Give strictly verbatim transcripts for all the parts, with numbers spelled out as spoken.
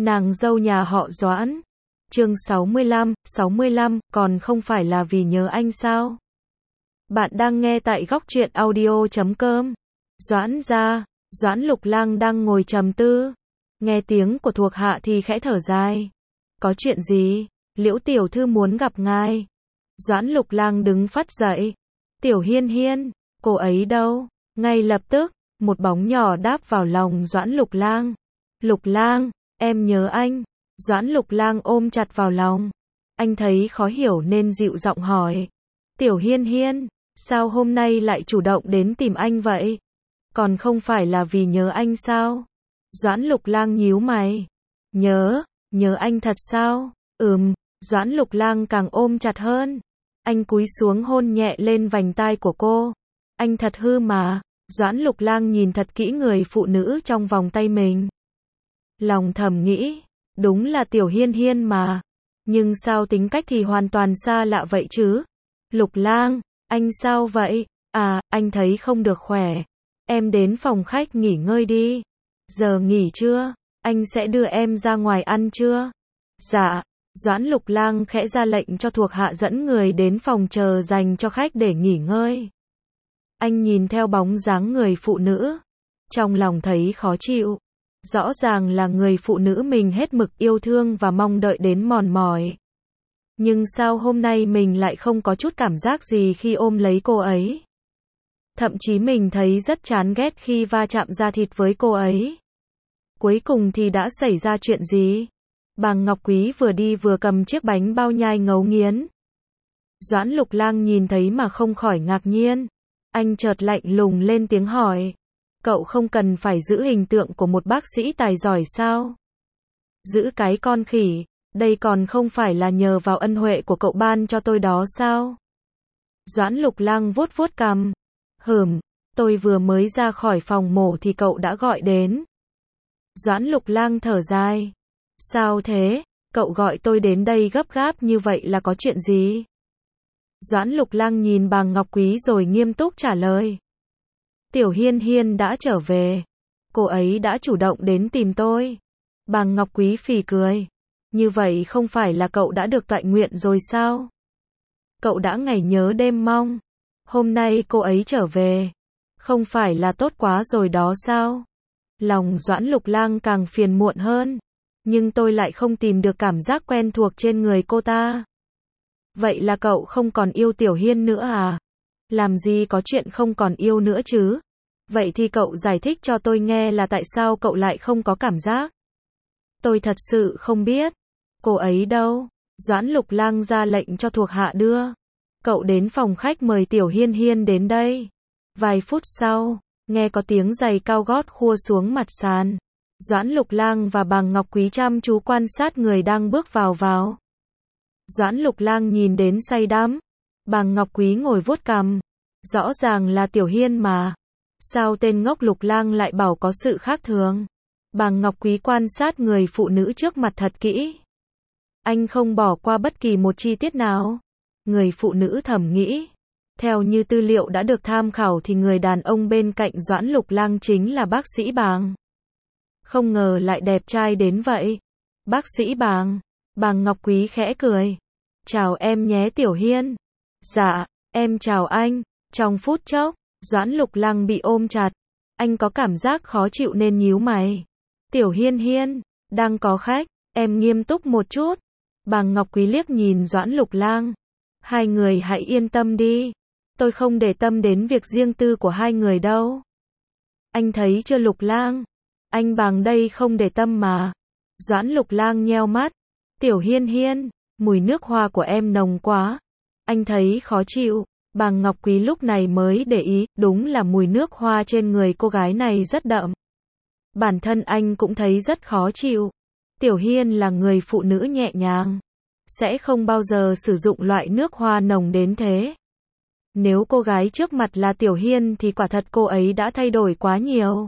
Nàng dâu nhà họ Doãn. Chương sáu mươi lăm, sáu mươi lăm, còn không phải là vì nhớ anh sao? Bạn đang nghe tại góc truyện audio chấm com. Doãn gia, Doãn Lục Lang đang ngồi trầm tư, nghe tiếng của thuộc hạ thì khẽ thở dài. Có chuyện gì? Liễu tiểu thư muốn gặp ngài. Doãn Lục Lang đứng phắt dậy. Tiểu Hiên Hiên, cô ấy đâu? Ngay lập tức, một bóng nhỏ đáp vào lòng Doãn Lục Lang. Lục Lang, em nhớ anh. Doãn Lục Lang ôm chặt vào lòng. Anh thấy khó hiểu nên dịu giọng hỏi. Tiểu Hiên Hiên, sao hôm nay lại chủ động đến tìm anh vậy? Còn không phải là vì nhớ anh sao? Doãn Lục Lang nhíu mày. Nhớ, nhớ anh thật sao? Ừm, Doãn Lục Lang càng ôm chặt hơn. Anh cúi xuống hôn nhẹ lên vành tai của cô. Anh thật hư mà. Doãn Lục Lang nhìn thật kỹ người phụ nữ trong vòng tay mình. Lòng thầm nghĩ, đúng là Tiểu Hiên Hiên mà. Nhưng sao tính cách thì hoàn toàn xa lạ vậy chứ? Lục Lang, anh sao vậy? À, anh thấy không được khỏe. Em đến phòng khách nghỉ ngơi đi. Giờ nghỉ chưa? Anh sẽ đưa em ra ngoài ăn chưa? Dạ. Doãn Lục Lang khẽ ra lệnh cho thuộc hạ dẫn người đến phòng chờ dành cho khách để nghỉ ngơi. Anh nhìn theo bóng dáng người phụ nữ, trong lòng thấy khó chịu. Rõ ràng là người phụ nữ mình hết mực yêu thương và mong đợi đến mòn mỏi. Nhưng sao hôm nay mình lại không có chút cảm giác gì khi ôm lấy cô ấy? Thậm chí mình thấy rất chán ghét khi va chạm da thịt với cô ấy. Cuối cùng thì đã xảy ra chuyện gì? Bàng Ngọc Quý vừa đi vừa cầm chiếc bánh bao nhai ngấu nghiến. Doãn Lục Lang nhìn thấy mà không khỏi ngạc nhiên. Anh chợt lạnh lùng lên tiếng hỏi. Cậu không cần phải giữ hình tượng của một bác sĩ tài giỏi sao? Giữ cái con khỉ, đây còn không phải là nhờ vào ân huệ của cậu ban cho tôi đó sao? Doãn Lục Lang vuốt vuốt cằm. Hừm, tôi vừa mới ra khỏi phòng mổ thì cậu đã gọi đến. Doãn Lục Lang thở dài. Sao thế? Cậu gọi tôi đến đây gấp gáp như vậy là có chuyện gì? Doãn Lục Lang nhìn Bàng Ngọc Quý rồi nghiêm túc trả lời. Tiểu Hiên Hiên đã trở về. Cô ấy đã chủ động đến tìm tôi. Bàng Ngọc Quý phì cười. Như vậy không phải là cậu đã được toại nguyện rồi sao? Cậu đã ngày nhớ đêm mong. Hôm nay cô ấy trở về. Không phải là tốt quá rồi đó sao? Lòng Doãn Lục Lang càng phiền muộn hơn. Nhưng tôi lại không tìm được cảm giác quen thuộc trên người cô ta. Vậy là cậu không còn yêu Tiểu Hiên nữa à? Làm gì có chuyện không còn yêu nữa chứ? Vậy thì cậu giải thích cho tôi nghe là tại sao cậu lại không có cảm giác? Tôi thật sự không biết. Cô ấy đâu? Doãn Lục Lang ra lệnh cho thuộc hạ đưa cậu đến phòng khách mời Tiểu Hiên Hiên đến đây. Vài phút sau, nghe có tiếng giày cao gót khua xuống mặt sàn. Doãn Lục Lang và Bàng Ngọc Quý chăm chú quan sát người đang bước vào vào. Doãn Lục Lang nhìn đến say đắm. Bàng Ngọc Quý ngồi vuốt cằm. Rõ ràng là Tiểu Hiên mà. Sao tên ngốc Lục Lang lại bảo có sự khác thường? Bàng Ngọc Quý quan sát người phụ nữ trước mặt thật kỹ. Anh không bỏ qua bất kỳ một chi tiết nào. Người phụ nữ thầm nghĩ. Theo như tư liệu đã được tham khảo thì người đàn ông bên cạnh Doãn Lục Lang chính là bác sĩ Bàng. Không ngờ lại đẹp trai đến vậy. Bác sĩ Bàng. Bàng Ngọc Quý khẽ cười. Chào em nhé Tiểu Hiên. Dạ, em chào anh. Trong phút chốc, Doãn Lục Lang bị ôm chặt. Anh có cảm giác khó chịu nên nhíu mày. Tiểu Hiên Hiên, đang có khách, em nghiêm túc một chút. Bàng Ngọc Quý liếc nhìn Doãn Lục Lang. Hai người hãy yên tâm đi. Tôi không để tâm đến việc riêng tư của hai người đâu. Anh thấy chưa Lục Lang? Anh Bàng đây không để tâm mà. Doãn Lục Lang nheo mắt. Tiểu Hiên Hiên, mùi nước hoa của em nồng quá. Anh thấy khó chịu. Bàng Ngọc Quý lúc này mới để ý, đúng là mùi nước hoa trên người cô gái này rất đậm. Bản thân anh cũng thấy rất khó chịu. Tiểu Hiên là người phụ nữ nhẹ nhàng. Sẽ không bao giờ sử dụng loại nước hoa nồng đến thế. Nếu cô gái trước mặt là Tiểu Hiên thì quả thật cô ấy đã thay đổi quá nhiều.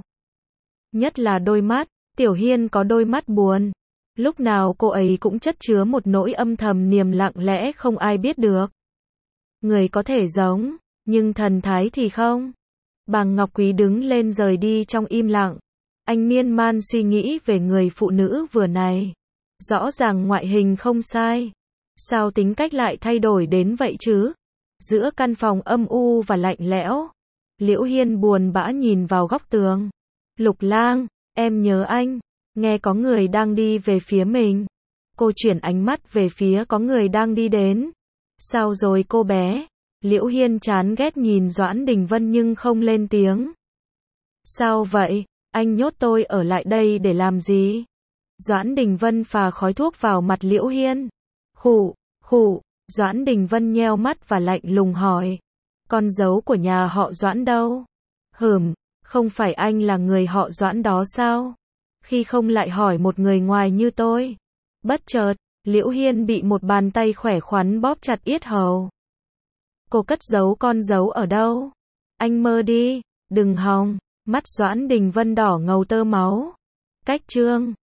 Nhất là đôi mắt, Tiểu Hiên có đôi mắt buồn. Lúc nào cô ấy cũng chất chứa một nỗi âm thầm niềm lặng lẽ không ai biết được. Người có thể giống, nhưng thần thái thì không. Bàng Ngọc Quý đứng lên rời đi trong im lặng. Anh miên man suy nghĩ về người phụ nữ vừa này. Rõ ràng ngoại hình không sai. Sao tính cách lại thay đổi đến vậy chứ? Giữa căn phòng âm u và lạnh lẽo, Liễu Hiên buồn bã nhìn vào góc tường. Lục Lang, em nhớ anh. Nghe có người đang đi về phía mình. Cô chuyển ánh mắt về phía có người đang đi đến. Sao rồi cô bé? Liễu Hiên chán ghét nhìn Doãn Đình Vân nhưng không lên tiếng. Sao vậy? Anh nhốt tôi ở lại đây để làm gì? Doãn Đình Vân phà khói thuốc vào mặt Liễu Hiên. Khụ, khụ, Doãn Đình Vân nheo mắt và lạnh lùng hỏi. Con dấu của nhà họ Doãn đâu? Hừm, không phải anh là người họ Doãn đó sao? Khi không lại hỏi một người ngoài như tôi. Bất chợt, Liễu Hiên bị một bàn tay khỏe khoắn bóp chặt yết hầu. Cô cất giấu con dấu ở đâu? Anh mơ đi, đừng hòng. Mắt Doãn Đình Vân đỏ ngầu tơ máu. Cách chương